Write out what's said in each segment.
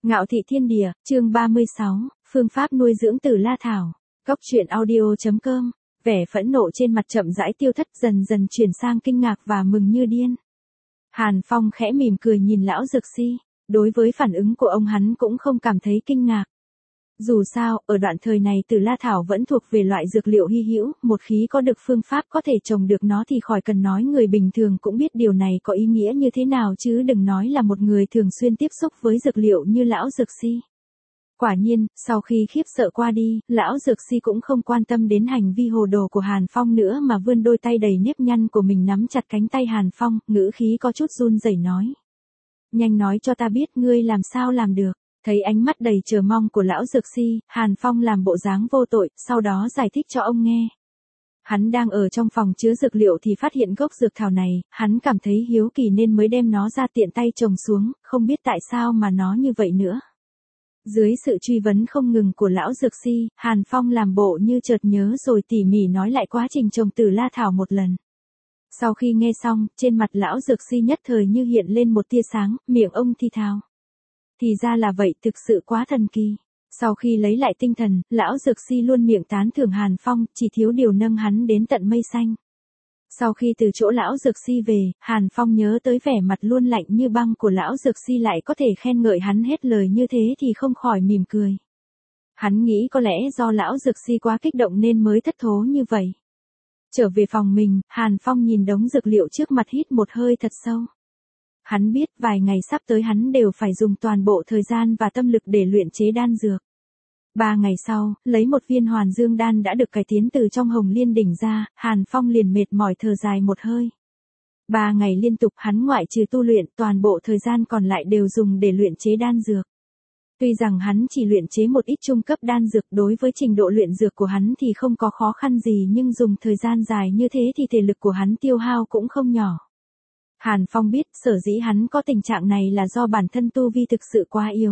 Ngạo thị thiên địa, chương 36, phương pháp nuôi dưỡng Tử La Thảo. Góc truyện audio.com. Vẻ phẫn nộ trên mặt chậm rãi tiêu thất, dần dần chuyển sang kinh ngạc và mừng như điên. Hàn Phong khẽ mỉm cười nhìn lão dược si, đối với phản ứng của ông hắn cũng không cảm thấy kinh ngạc. Dù sao, ở đoạn thời này Tử La Thảo vẫn thuộc về loại dược liệu hy hữu, một khi có được phương pháp có thể trồng được nó thì khỏi cần nói, người bình thường cũng biết điều này có ý nghĩa như thế nào chứ đừng nói là một người thường xuyên tiếp xúc với dược liệu như lão dược si. Quả nhiên, sau khi khiếp sợ qua đi, lão dược si cũng không quan tâm đến hành vi hồ đồ của Hàn Phong nữa mà vươn đôi tay đầy nếp nhăn của mình nắm chặt cánh tay Hàn Phong, ngữ khí có chút run rẩy nói. Nhanh nói cho ta biết ngươi làm sao làm được. Thấy ánh mắt đầy chờ mong của lão dược si, Hàn Phong làm bộ dáng vô tội, sau đó giải thích cho ông nghe. Hắn đang ở trong phòng chứa dược liệu thì phát hiện gốc dược thảo này, hắn cảm thấy hiếu kỳ nên mới đem nó ra tiện tay trồng xuống, không biết tại sao mà nó như vậy nữa. Dưới sự truy vấn không ngừng của lão dược si, Hàn Phong làm bộ như chợt nhớ rồi tỉ mỉ nói lại quá trình trồng Tử La Thảo một lần. Sau khi nghe xong, trên mặt lão dược si nhất thời như hiện lên một tia sáng, miệng ông thì thào. Thì ra là vậy, thực sự quá thần kỳ. Sau khi lấy lại tinh thần, lão dược si luôn miệng tán thưởng Hàn Phong, chỉ thiếu điều nâng hắn đến tận mây xanh. Sau khi từ chỗ lão dược si về, Hàn Phong nhớ tới vẻ mặt luôn lạnh như băng của lão dược si lại có thể khen ngợi hắn hết lời như thế thì không khỏi mỉm cười. Hắn nghĩ có lẽ do lão dược si quá kích động nên mới thất thố như vậy. Trở về phòng mình, Hàn Phong nhìn đống dược liệu trước mặt hít một hơi thật sâu. Hắn biết vài ngày sắp tới hắn đều phải dùng toàn bộ thời gian và tâm lực để luyện chế đan dược. 3 ngày sau, lấy một viên hoàn dương đan đã được cải tiến từ trong Hồng Liên đỉnh ra, Hàn Phong liền mệt mỏi thở dài một hơi. 3 ngày liên tục hắn ngoại trừ tu luyện, toàn bộ thời gian còn lại đều dùng để luyện chế đan dược. Tuy rằng hắn chỉ luyện chế một ít trung cấp đan dược, đối với trình độ luyện dược của hắn thì không có khó khăn gì, nhưng dùng thời gian dài như thế thì thể lực của hắn tiêu hao cũng không nhỏ. Hàn Phong biết sở dĩ hắn có tình trạng này là do bản thân tu vi thực sự quá yếu.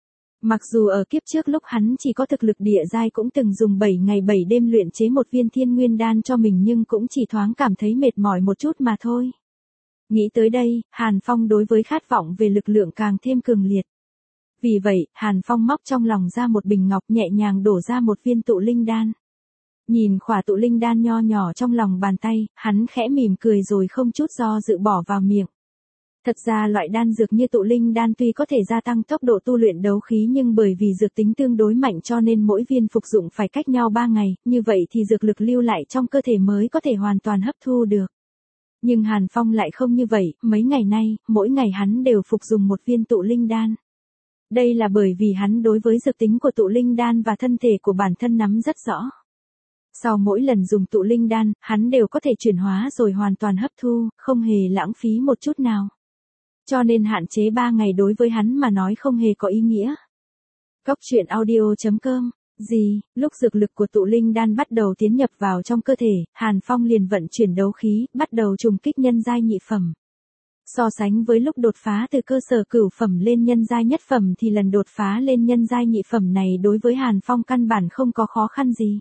Mặc dù ở kiếp trước lúc hắn chỉ có thực lực địa giai cũng từng dùng 7 ngày 7 đêm luyện chế một viên thiên nguyên đan cho mình nhưng cũng chỉ thoáng cảm thấy mệt mỏi một chút mà thôi. Nghĩ tới đây, Hàn Phong đối với khát vọng về lực lượng càng thêm cường liệt. Vì vậy, Hàn Phong móc trong lòng ra một bình ngọc nhẹ nhàng đổ ra một viên tụ linh đan. Nhìn khỏa tụ linh đan nho nhỏ trong lòng bàn tay, hắn khẽ mỉm cười rồi không chút do dự bỏ vào miệng. Thật ra loại đan dược như tụ linh đan tuy có thể gia tăng tốc độ tu luyện đấu khí nhưng bởi vì dược tính tương đối mạnh cho nên mỗi viên phục dụng phải cách nhau 3 ngày, như vậy thì dược lực lưu lại trong cơ thể mới có thể hoàn toàn hấp thu được. Nhưng Hàn Phong lại không như vậy, mấy ngày nay, mỗi ngày hắn đều phục dùng một viên tụ linh đan. Đây là bởi vì hắn đối với dược tính của tụ linh đan và thân thể của bản thân nắm rất rõ. Sau mỗi lần dùng tụ linh đan, hắn đều có thể chuyển hóa rồi hoàn toàn hấp thu, không hề lãng phí một chút nào. Cho nên hạn chế 3 ngày đối với hắn mà nói không hề có ý nghĩa. Góc truyện audio.com. Lúc dược lực của tụ linh đan bắt đầu tiến nhập vào trong cơ thể, Hàn Phong liền vận chuyển đấu khí, bắt đầu trùng kích nhân giai nhị phẩm. So sánh với lúc đột phá từ cơ sở cửu phẩm lên nhân giai nhất phẩm thì lần đột phá lên nhân giai nhị phẩm này đối với Hàn Phong căn bản không có khó khăn gì.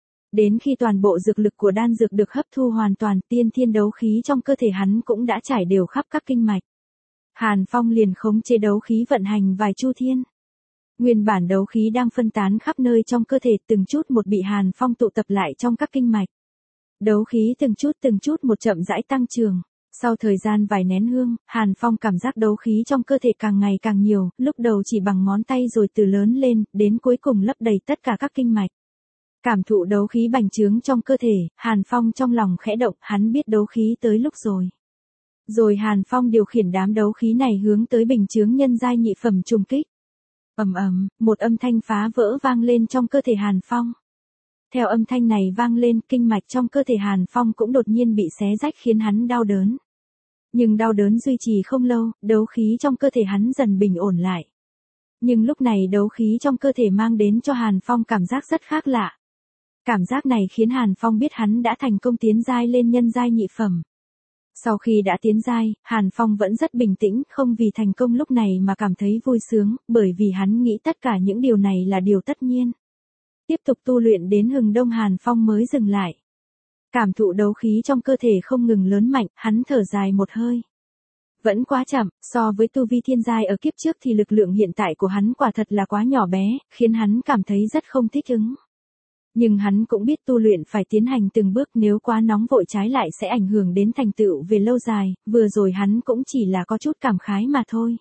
Đến khi toàn bộ dược lực của đan dược được hấp thu hoàn toàn, tiên thiên đấu khí trong cơ thể hắn cũng đã trải đều khắp các kinh mạch. Hàn Phong liền khống chế đấu khí vận hành vài chu thiên. Nguyên bản đấu khí đang phân tán khắp nơi trong cơ thể từng chút một bị Hàn Phong tụ tập lại trong các kinh mạch. Đấu khí từng chút một chậm rãi tăng trưởng. Sau thời gian vài nén hương, Hàn Phong cảm giác đấu khí trong cơ thể càng ngày càng nhiều, lúc đầu chỉ bằng ngón tay rồi từ lớn lên, đến cuối cùng lấp đầy tất cả các kinh mạch. Cảm thụ đấu khí bành trướng trong cơ thể, Hàn Phong trong lòng khẽ động, hắn biết đấu khí tới lúc rồi. Rồi Hàn Phong điều khiển đám đấu khí này hướng tới bình chướng nhân giai nhị phẩm trùng kích. Ầm ầm, một âm thanh phá vỡ vang lên trong cơ thể Hàn Phong. Theo âm thanh này vang lên, kinh mạch trong cơ thể Hàn Phong cũng đột nhiên bị xé rách khiến hắn đau đớn. Nhưng đau đớn duy trì không lâu, đấu khí trong cơ thể hắn dần bình ổn lại. Nhưng lúc này đấu khí trong cơ thể mang đến cho Hàn Phong cảm giác rất khác lạ. Cảm giác này khiến Hàn Phong biết hắn đã thành công tiến giai lên nhân giai nhị phẩm. Sau khi đã tiến giai, Hàn Phong vẫn rất bình tĩnh, không vì thành công lúc này mà cảm thấy vui sướng, bởi vì hắn nghĩ tất cả những điều này là điều tất nhiên. Tiếp tục tu luyện đến hừng đông Hàn Phong mới dừng lại. Cảm thụ đấu khí trong cơ thể không ngừng lớn mạnh, hắn thở dài một hơi. Vẫn quá chậm, so với tu vi thiên giai ở kiếp trước thì lực lượng hiện tại của hắn quả thật là quá nhỏ bé, khiến hắn cảm thấy rất không thích ứng. Nhưng hắn cũng biết tu luyện phải tiến hành từng bước, nếu quá nóng vội trái lại sẽ ảnh hưởng đến thành tựu về lâu dài, vừa rồi hắn cũng chỉ là có chút cảm khái mà thôi.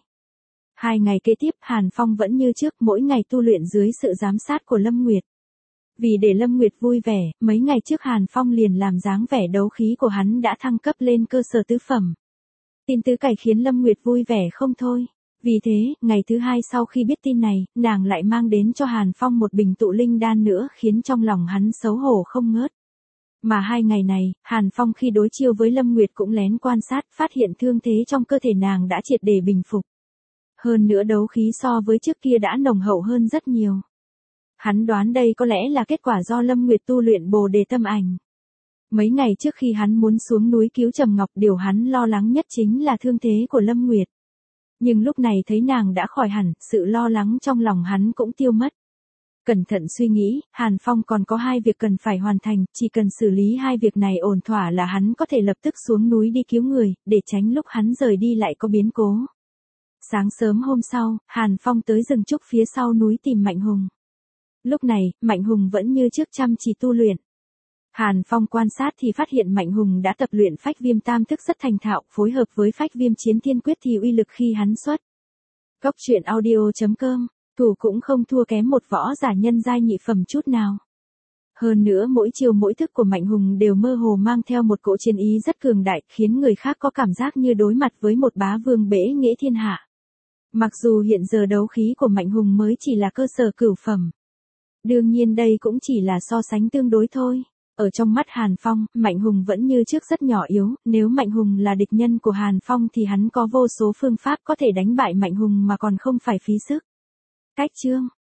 2 ngày kế tiếp Hàn Phong vẫn như trước mỗi ngày tu luyện dưới sự giám sát của Lâm Nguyệt. Vì để Lâm Nguyệt vui vẻ, mấy ngày trước Hàn Phong liền làm dáng vẻ đấu khí của hắn đã thăng cấp lên cơ sở tứ phẩm. Tin tứ cày khiến Lâm Nguyệt vui vẻ không thôi. Vì thế, ngày thứ 2 sau khi biết tin này, nàng lại mang đến cho Hàn Phong một bình tụ linh đan nữa, khiến trong lòng hắn xấu hổ không ngớt. Mà 2 ngày này, Hàn Phong khi đối chiêu với Lâm Nguyệt cũng lén quan sát, phát hiện thương thế trong cơ thể nàng đã triệt để bình phục. Hơn nữa đấu khí so với trước kia đã nồng hậu hơn rất nhiều. Hắn đoán đây có lẽ là kết quả do Lâm Nguyệt tu luyện Bồ Đề Tâm Ảnh. Mấy ngày trước khi hắn muốn xuống núi cứu Trầm Ngọc, điều hắn lo lắng nhất chính là thương thế của Lâm Nguyệt. Nhưng lúc này thấy nàng đã khỏi hẳn, sự lo lắng trong lòng hắn cũng tiêu mất. Cẩn thận suy nghĩ, Hàn Phong còn có 2 việc cần phải hoàn thành, chỉ cần xử lý 2 việc này ổn thỏa là hắn có thể lập tức xuống núi đi cứu người, để tránh lúc hắn rời đi lại có biến cố. Sáng sớm hôm sau, Hàn Phong tới rừng trúc phía sau núi tìm Mạnh Hùng. Lúc này, Mạnh Hùng vẫn như trước chăm chỉ tu luyện. Hàn Phong quan sát thì phát hiện Mạnh Hùng đã tập luyện Phách Viêm Tam Thức rất thành thạo, phối hợp với Phách Viêm Chiến Thiên Quyết thì uy lực khi hắn xuất. Góc truyện audio.com, thủ cũng không thua kém một võ giả nhân giai nhị phẩm chút nào. Hơn nữa mỗi chiều mỗi thức của Mạnh Hùng đều mơ hồ mang theo một cỗ chiến ý rất cường đại, khiến người khác có cảm giác như đối mặt với một bá vương bể nghệ thiên hạ. Mặc dù hiện giờ đấu khí của Mạnh Hùng mới chỉ là cơ sở cửu phẩm. Đương nhiên đây cũng chỉ là so sánh tương đối thôi. Ở trong mắt Hàn Phong, Mạnh Hùng vẫn như trước rất nhỏ yếu, nếu Mạnh Hùng là địch nhân của Hàn Phong thì hắn có vô số phương pháp có thể đánh bại Mạnh Hùng mà còn không phải phí sức. Cách chương